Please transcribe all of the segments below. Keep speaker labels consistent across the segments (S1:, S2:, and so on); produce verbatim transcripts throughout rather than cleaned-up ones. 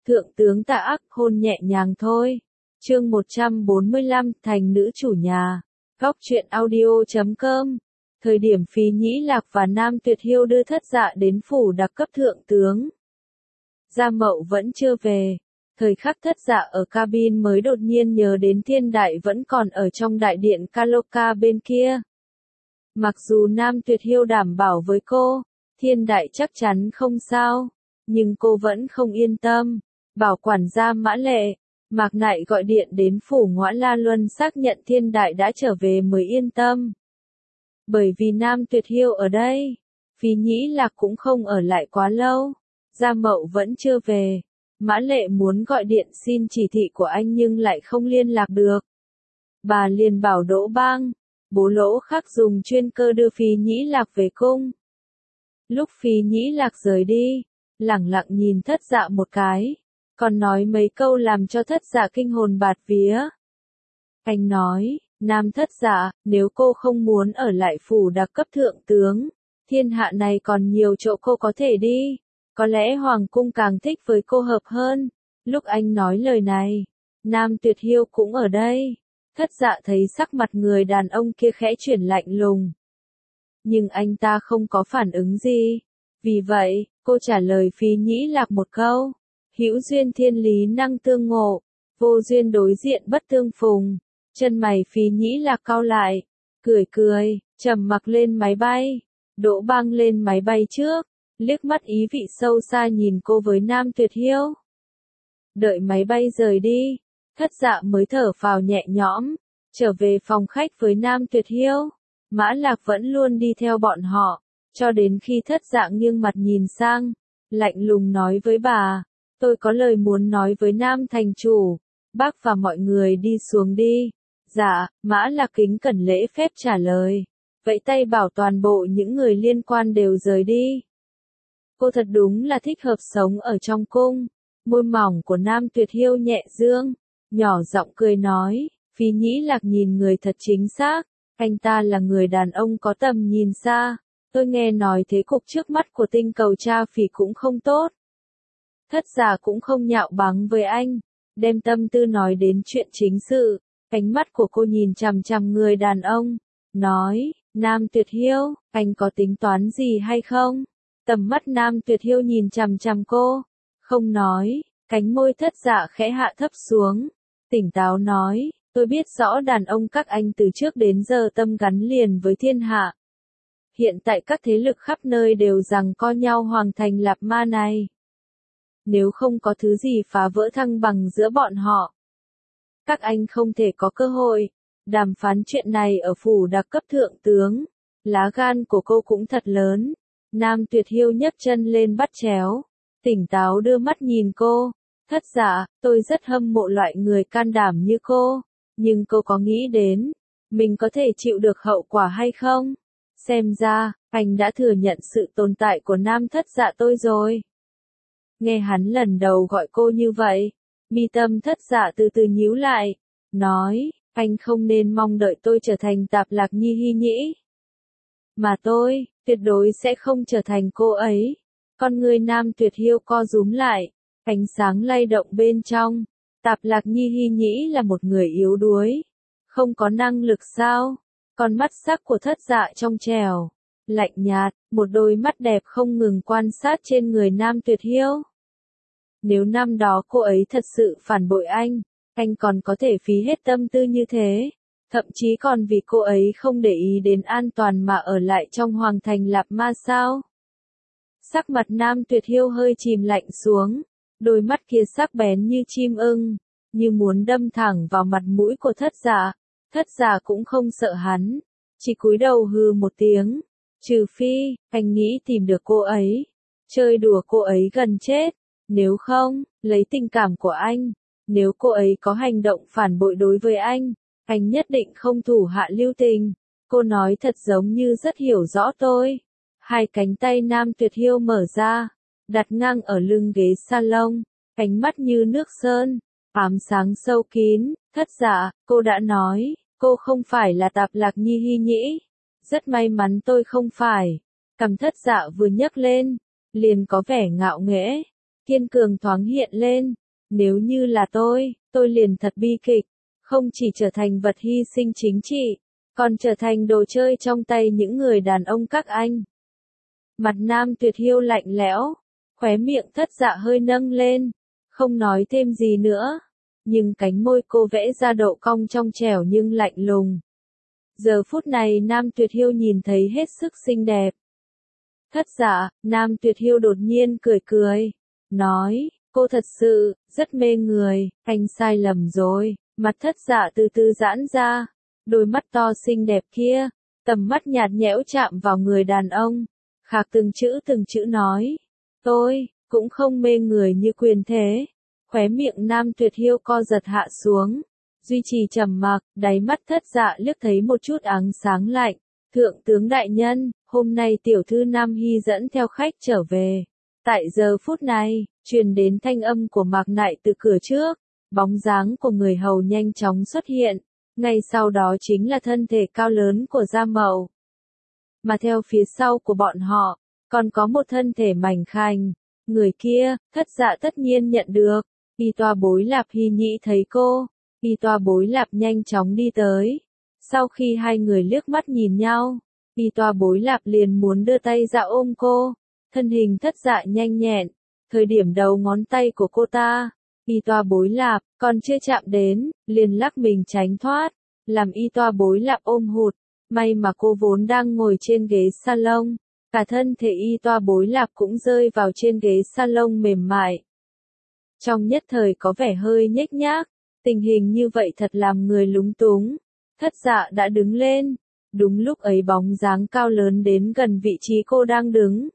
S1: Thượng tướng Tạ Ác hôn nhẹ nhàng thôi. Chương một trăm bốn mươi lăm, thành nữ chủ nhà. Góc truyện audio chấm com. Thời điểm Phí Nhĩ Lạc và Nam Tuyệt Hiêu đưa Thất Dạ đến phủ đặc cấp thượng tướng. Gia Mậu vẫn chưa về. Thời khắc Thất Dạ ở cabin mới đột nhiên nhớ đến Thiên Đại vẫn còn ở trong đại điện Kaloka bên kia. Mặc dù Nam Tuyệt Hiêu đảm bảo với cô, Thiên Đại chắc chắn không sao, nhưng cô vẫn không yên tâm. Bảo quản gia Mã Lệ, Mạc Nại gọi điện đến phủ Ngõa La Luân xác nhận Thiên Đại đã trở về mới yên tâm. Bởi vì Nam Tuyệt Hiêu ở đây, Phí Nhĩ Lạc cũng không ở lại quá lâu. Gia Mậu vẫn chưa về. Mã Lệ muốn gọi điện xin chỉ thị của anh nhưng lại không liên lạc được. Bà liền bảo Đỗ Bang, bố Lỗ Khắc dùng chuyên cơ đưa Phí Nhĩ Lạc về cung. Lúc Phí Nhĩ Lạc rời đi, lẳng lặng nhìn Thất Dạ một cái, còn nói mấy câu làm cho Thất Dạ kinh hồn bạt vía. Anh nói, Nam Thất Dạ, nếu cô không muốn ở lại phủ đặc cấp thượng tướng, thiên hạ này còn nhiều chỗ cô có thể đi. Có lẽ Hoàng cung càng thích với cô hợp hơn. Lúc anh nói lời này, Nam Tuyệt Hiêu cũng ở đây. Thất Dạ thấy sắc mặt người đàn ông kia khẽ chuyển lạnh lùng. Nhưng anh ta không có phản ứng gì. Vì vậy, cô trả lời Phí Nhĩ Lạc một câu. Hữu duyên thiên lý năng tương ngộ, vô duyên đối diện bất tương phùng. Chân mày Phí Nhĩ Lạc cau lại, cười cười, trầm mặc lên máy bay. Đỗ Bang lên máy bay trước, liếc mắt ý vị sâu xa nhìn cô với Nam Tuyệt Hiêu. Đợi máy bay rời đi, Thất Dạ mới thở phào nhẹ nhõm, trở về phòng khách với Nam Tuyệt Hiêu. Mã Lạc vẫn luôn đi theo bọn họ, cho đến khi Thất Dạ nghiêng mặt nhìn sang, lạnh lùng nói với bà, tôi có lời muốn nói với Nam thành chủ, bác và mọi người đi xuống đi. Dạ, Mã Lạc kính cẩn lễ phép trả lời, vẫy tay bảo toàn bộ những người liên quan đều rời đi. Cô thật đúng là thích hợp sống ở trong cung. Môi mỏng của Nam Tuyệt Hiêu nhẹ dương, nhỏ giọng cười nói, Phí Nhĩ Lạc nhìn người thật chính xác, anh ta là người đàn ông có tầm nhìn xa. Tôi nghe nói thế cục trước mắt của tinh cầu Cha Phỉ cũng không tốt. Thất Dạ cũng không nhạo báng với anh, đem tâm tư nói đến chuyện chính sự. Ánh mắt của cô nhìn chằm chằm người đàn ông, nói, Nam Tuyệt Hiêu, anh có tính toán gì hay không? Tầm mắt Nam Tuyệt Hiêu nhìn chằm chằm cô, không nói, cánh môi Thất Dạ khẽ hạ thấp xuống, tỉnh táo nói, tôi biết rõ đàn ông các anh từ trước đến giờ tâm gắn liền với thiên hạ. Hiện tại các thế lực khắp nơi đều giằng co nhau hoàng thành Lạp Ma này. Nếu không có thứ gì phá vỡ thăng bằng giữa bọn họ, các anh không thể có cơ hội đàm phán chuyện này ở phủ đặc cấp thượng tướng. Lá gan của cô cũng thật lớn. Nam Tuyệt Hiêu nhấc chân lên bắt chéo, tỉnh táo đưa mắt nhìn cô. Thất Dạ, tôi rất hâm mộ loại người can đảm như cô, nhưng cô có nghĩ đến, mình có thể chịu được hậu quả hay không? Xem ra, anh đã thừa nhận sự tồn tại của Nam Thất Dạ tôi rồi. Nghe hắn lần đầu gọi cô như vậy, mi tâm Thất Dạ từ từ nhíu lại, nói, anh không nên mong đợi tôi trở thành Tạp Lạc Nhi Hy Nhĩ. Mà tôi, tuyệt đối sẽ không trở thành cô ấy. Con người Nam Tuyệt Hiêu co rúm lại, ánh sáng lay động bên trong. Tạp Lạc Nhi Hy Nhĩ là một người yếu đuối, không có năng lực sao? Con mắt sắc của Thất Dạ trong trẻo, lạnh nhạt, một đôi mắt đẹp không ngừng quan sát trên người Nam Tuyệt Hiêu. Nếu năm đó cô ấy thật sự phản bội anh, anh còn có thể phí hết tâm tư như thế. Thậm chí còn vì cô ấy không để ý đến an toàn mà ở lại trong hoàng thành Lạp Ma sao? Sắc mặt Nam Tuyệt Hiêu hơi chìm lạnh xuống, đôi mắt kia sắc bén như chim ưng, như muốn đâm thẳng vào mặt mũi của Thất Dạ. Thất Dạ cũng không sợ hắn, chỉ cúi đầu hừ một tiếng, trừ phi, anh nghĩ tìm được cô ấy, chơi đùa cô ấy gần chết, nếu không, lấy tình cảm của anh, nếu cô ấy có hành động phản bội đối với anh, anh nhất định không thủ hạ lưu tình. Cô nói thật giống như rất hiểu rõ tôi. Hai cánh tay Nam Tuyệt Hiêu mở ra, đặt ngang ở lưng ghế salon, ánh mắt như nước sơn, ám sáng sâu kín. Thất Dạ, cô đã nói, cô không phải là Tạp Lạc Nhi Hy Nhĩ. Rất may mắn tôi không phải. Cằm Thất Dạ vừa nhấc lên, liền có vẻ ngạo nghễ. kiên cường thoáng hiện lên. Nếu như là tôi, tôi liền thật bi kịch, không chỉ trở thành vật hy sinh chính trị, còn trở thành đồ chơi trong tay những người đàn ông các anh. Mặt Nam Tuyệt Hiêu lạnh lẽo, khóe miệng Thất Dạ hơi nâng lên, không nói thêm gì nữa, nhưng cánh môi cô vẽ ra độ cong trong trẻo nhưng lạnh lùng. Giờ phút này Nam Tuyệt Hiêu nhìn thấy hết sức xinh đẹp. Thất Dạ, Nam Tuyệt Hiêu đột nhiên cười cười, nói, cô thật sự, rất mê người, anh sai lầm rồi. Mặt Thất Dạ từ từ giãn ra, đôi mắt to xinh đẹp kia, tầm mắt nhạt nhẽo chạm vào người đàn ông, khạc từng chữ từng chữ nói, tôi, cũng không mê người như Quyền thế. Khóe miệng Nam Tuyệt Hiêu co giật hạ xuống, duy trì trầm mặc, đáy mắt Thất Dạ liếc thấy một chút áng sáng lạnh. Thượng tướng đại nhân, hôm nay tiểu thư Nam Hy dẫn theo khách trở về. Tại giờ phút này, truyền đến thanh âm của Mạc Nại từ cửa trước, bóng dáng của người hầu nhanh chóng xuất hiện, ngay sau đó chính là thân thể cao lớn của Gia Mậu. Mà theo phía sau của bọn họ, còn có một thân thể mảnh khảnh, người kia, Thất Dạ tất nhiên nhận được. Y Toa Bối Lạp Hy Nhĩ thấy cô, Y Toa Bối Lạp nhanh chóng đi tới. Sau khi hai người liếc mắt nhìn nhau, Y Toa Bối Lạp liền muốn đưa tay ra ôm cô, thân hình Thất Dạ nhanh nhẹn, thời điểm đầu ngón tay của cô ta, Y Toa Bối Lạp còn chưa chạm đến, liền lắc mình tránh thoát, làm Y Toa Bối Lạp ôm hụt. May mà cô vốn đang ngồi trên ghế salon, cả thân thể Y Toa Bối Lạp cũng rơi vào trên ghế salon mềm mại. Trong nhất thời có vẻ hơi nhếch nhác, tình hình như vậy thật làm người lúng túng. Thất Dạ đã đứng lên, đúng lúc ấy bóng dáng cao lớn đến gần vị trí cô đang đứng.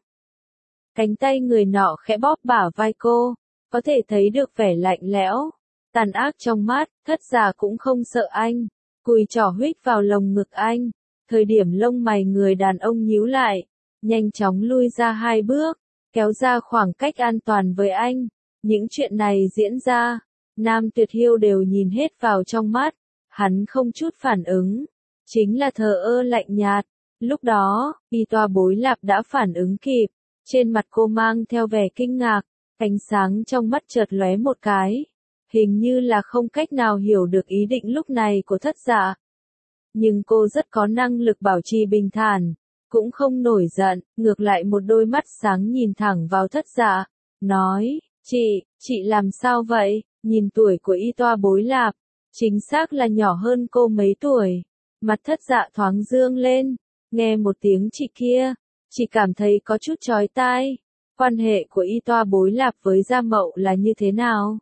S1: Cánh tay người nọ khẽ bóp bả vai cô, có thể thấy được vẻ lạnh lẽo, tàn ác trong mắt. Thất Dạ cũng không sợ anh, cùi trỏ huých vào lồng ngực anh, thời điểm lông mày người đàn ông nhíu lại, nhanh chóng lui ra hai bước, kéo ra khoảng cách an toàn với anh. Những chuyện này diễn ra, Nam Tuyệt Hiêu đều nhìn hết vào trong mắt, hắn không chút phản ứng, chính là thờ ơ lạnh nhạt. Lúc đó, Y Toa Bối Lạp đã phản ứng kịp, trên mặt cô mang theo vẻ kinh ngạc, ánh sáng trong mắt chợt lóe một cái, hình như là không cách nào hiểu được ý định lúc này của Thất Dạ. Nhưng cô rất có năng lực bảo trì bình thản, cũng không nổi giận, ngược lại một đôi mắt sáng nhìn thẳng vào Thất Dạ, nói, chị, chị làm sao vậy? Nhìn tuổi của Y Toa Bối Lạp, chính xác là nhỏ hơn cô mấy tuổi. Mặt Thất Dạ thoáng dương lên, nghe một tiếng chị kia, chỉ cảm thấy có chút chói tai. Quan hệ của Y Toa Bối Lạp với Gia Mậu là như thế nào?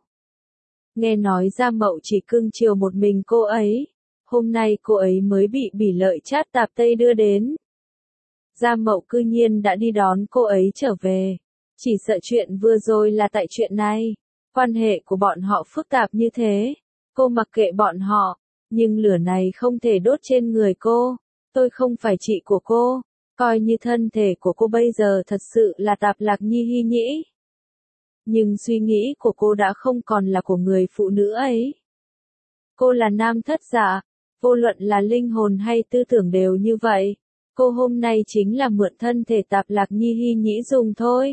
S1: Nghe nói Gia Mậu chỉ cưng chiều một mình cô ấy, hôm nay cô ấy mới bị Bỉ Lợi Chát Tạp Tây đưa đến. Gia Mậu cư nhiên đã đi đón cô ấy trở về, chỉ sợ chuyện vừa rồi là tại chuyện này. Quan hệ của bọn họ phức tạp như thế, cô mặc kệ bọn họ, nhưng lửa này không thể đốt trên người cô. Tôi không phải chị của cô, coi như thân thể của cô bây giờ thật sự là Tạp Lạc Nhi Hy Nhĩ. Nhưng suy nghĩ của cô đã không còn là của người phụ nữ ấy. Cô là Nam Thất Dạ, vô luận là linh hồn hay tư tưởng đều như vậy. Cô hôm nay chính là mượn thân thể Tạp Lạc Nhi Hy Nhĩ dùng thôi.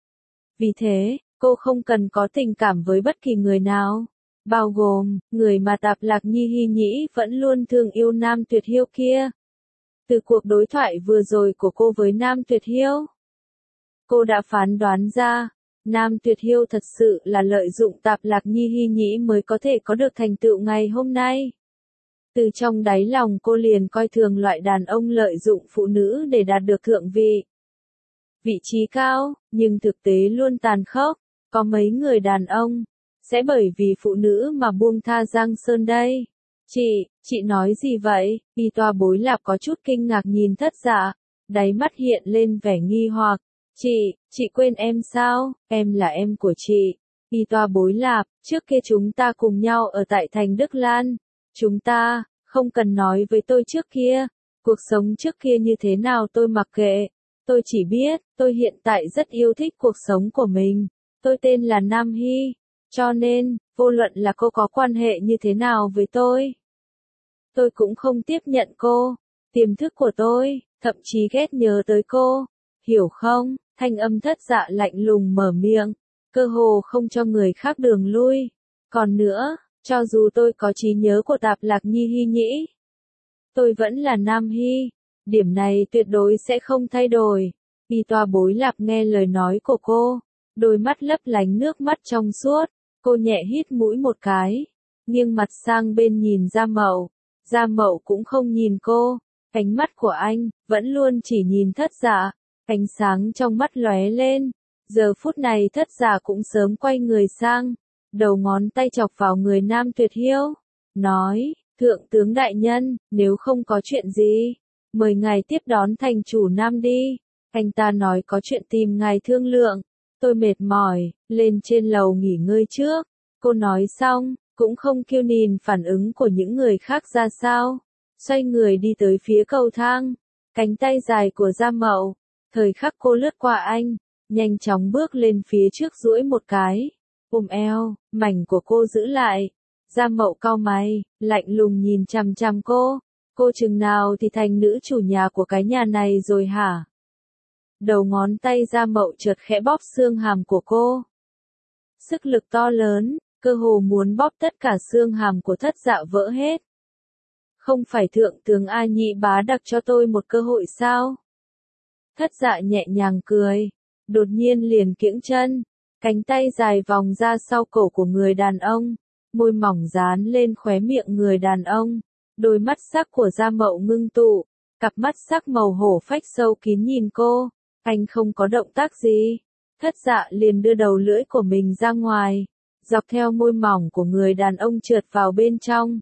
S1: Vì thế, cô không cần có tình cảm với bất kỳ người nào, bao gồm người mà Tạp Lạc Nhi Hy Nhĩ vẫn luôn thương yêu Nam Tuyệt Hiêu kia. Từ cuộc đối thoại vừa rồi của cô với Nam Tuyệt Hiêu, cô đã phán đoán ra, Nam Tuyệt Hiêu thật sự là lợi dụng Tạp Lạc Nhi Hy Nhĩ mới có thể có được thành tựu ngày hôm nay. Từ trong đáy lòng cô liền coi thường loại đàn ông lợi dụng phụ nữ để đạt được thượng vị. Vị trí cao, nhưng thực tế luôn tàn khốc. Có mấy người đàn ông sẽ bởi vì phụ nữ mà buông tha Giang Sơn đây. Chị, chị nói gì vậy? Y Toa Bối Lạp có chút kinh ngạc nhìn Thất Dạ, đáy mắt hiện lên vẻ nghi hoặc. Chị, chị quên em sao? Em là em của chị. Y Toa Bối Lạp, trước kia chúng ta cùng nhau ở tại thành Đức Lan. Chúng ta, không cần nói với tôi trước kia. Cuộc sống trước kia như thế nào tôi mặc kệ. Tôi chỉ biết, tôi hiện tại rất yêu thích cuộc sống của mình. Tôi tên là Nam Hy, cho nên, vô luận là cô có quan hệ như thế nào với tôi, tôi cũng không tiếp nhận cô. Tiềm thức của tôi, thậm chí ghét nhớ tới cô. Hiểu không? Thanh âm Thất Dạ lạnh lùng mở miệng. cơ hồ không cho người khác đường lui. Còn nữa, cho dù tôi có trí nhớ của Tạp Lạc Nhi Hy Nhĩ, tôi vẫn là Nam Hy, điểm này tuyệt đối sẽ không thay đổi. Y Toa Bối Lạp nghe lời nói của cô, đôi mắt lấp lánh nước mắt trong suốt, cô nhẹ hít mũi một cái, nghiêng mặt sang bên nhìn Gia Mậu. Gia Mậu cũng không nhìn cô, ánh mắt của anh vẫn luôn chỉ nhìn Thất Dạ, ánh sáng trong mắt lóe lên. Giờ phút này Thất Dạ cũng sớm quay người sang, đầu ngón tay chọc vào người Nam Tuyệt Hiêu, nói: "Thượng tướng đại nhân, nếu không có chuyện gì, mời ngài tiếp đón thành chủ Nam đi. Anh ta nói có chuyện tìm ngài thương lượng, tôi mệt mỏi, lên trên lầu nghỉ ngơi trước." Cô nói xong, cũng không kêu nhìn phản ứng của những người khác ra sao, xoay người đi tới phía cầu thang, cánh tay dài của Gia Mậu, thời khắc cô lướt qua anh, nhanh chóng bước lên phía trước duỗi một cái, ôm eo, mảnh của cô giữ lại. Gia Mậu cau mày, lạnh lùng nhìn chằm chằm cô, cô chừng nào thì thành nữ chủ nhà của cái nhà này rồi hả? Đầu ngón tay Gia Mậu chợt khẽ bóp xương hàm của cô. Sức lực to lớn, cơ hồ muốn bóp tất cả xương hàm của Thất Dạ vỡ hết. Không phải thượng tướng A Nhị bá đặc cho tôi một cơ hội sao? Thất Dạ nhẹ nhàng cười, đột nhiên liền kiễng chân, cánh tay dài vòng ra sau cổ của người đàn ông, môi mỏng dán lên khóe miệng người đàn ông, đôi mắt sắc của Gia Mậu ngưng tụ, cặp mắt sắc màu hổ phách sâu kín nhìn cô, anh không có động tác gì. Thất Dạ liền đưa đầu lưỡi của mình ra ngoài, dọc theo môi mỏng của người đàn ông trượt vào bên trong.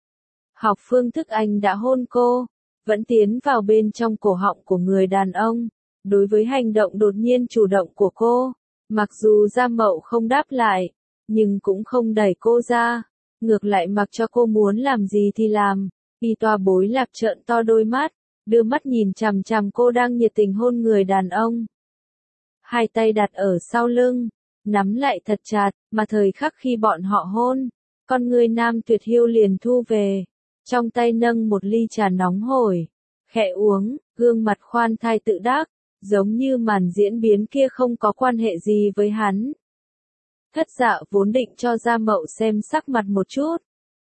S1: Học phương thức anh đã hôn cô, vẫn tiến vào bên trong cổ họng của người đàn ông. Đối với hành động đột nhiên chủ động của cô, mặc dù Gia Mậu không đáp lại, nhưng cũng không đẩy cô ra, ngược lại mặc cho cô muốn làm gì thì làm. Y Toa Bối Lạp trợn to đôi mắt, đưa mắt nhìn chằm chằm cô đang nhiệt tình hôn người đàn ông. Hai tay đặt ở sau lưng, nắm lại thật chặt, mà thời khắc khi bọn họ hôn, con người Nam Tuyệt Hiêu liền thu về, trong tay nâng một ly trà nóng hổi, khẽ uống, gương mặt khoan thai tự đắc, giống như màn diễn biến kia không có quan hệ gì với hắn. Thất Dạ vốn định cho Gia Mậu xem sắc mặt một chút,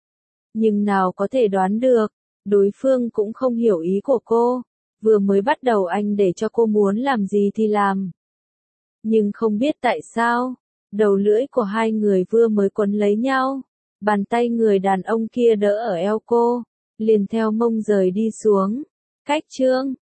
S1: nhưng nào có thể đoán được, đối phương cũng không hiểu ý của cô, vừa mới bắt đầu anh để cho cô muốn làm gì thì làm. Nhưng không biết tại sao, đầu lưỡi của hai người vừa mới quấn lấy nhau, bàn tay người đàn ông kia đỡ ở eo cô, liền theo mông rời đi xuống. Cách chương